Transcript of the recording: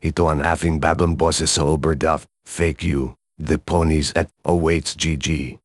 Ito ang ating bagong boses sa Oberduff, Fake You, The Ponies at Awaits GG.